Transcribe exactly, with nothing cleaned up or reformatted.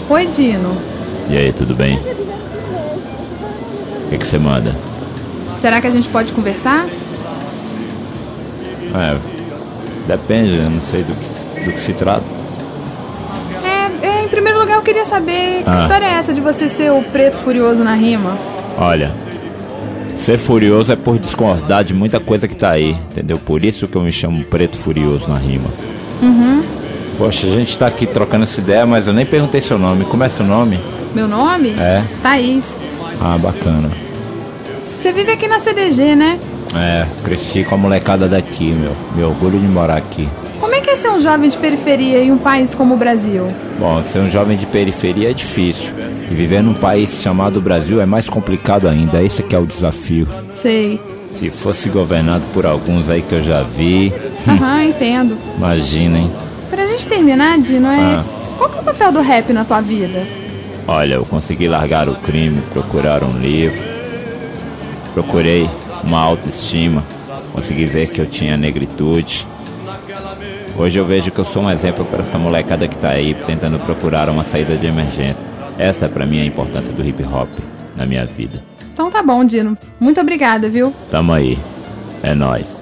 Oi, Dino. E aí, tudo bem? O que que você manda? Será que a gente pode conversar? É, depende, eu não sei do que, do que se trata. É, é, em primeiro lugar eu queria saber que Ah. história é essa de você ser o preto furioso na rima? Olha, ser furioso é por discordar de muita coisa que tá aí, entendeu? Por isso que eu me chamo Preto Furioso na rima. Uhum. Poxa, a gente tá aqui trocando essa ideia, mas eu nem perguntei seu nome. Como é seu nome? Meu nome? É? Thaís. Ah, bacana. Você vive aqui na C D G, né? É, cresci com a molecada daqui, meu. Me orgulho de morar aqui. Como é que é ser um jovem de periferia em um país como o Brasil? Bom, ser um jovem de periferia é difícil. E viver num país chamado Brasil é mais complicado ainda. Esse que é o desafio. Sei. Se fosse governado por alguns aí que eu já vi... Aham, entendo. Imagina, hein? Pra gente terminar, Dino, é... Ah. qual que é o papel do rap na tua vida? Olha, eu consegui largar o crime, procurar um livro. Procurei uma autoestima. Consegui ver que eu tinha negritude. Hoje eu vejo que eu sou um exemplo para essa molecada que tá aí tentando procurar uma saída de emergência. Esta pra mim é a importância do hip hop na minha vida. Então tá bom, Dino. Muito obrigada, viu? Tamo aí. É nóis.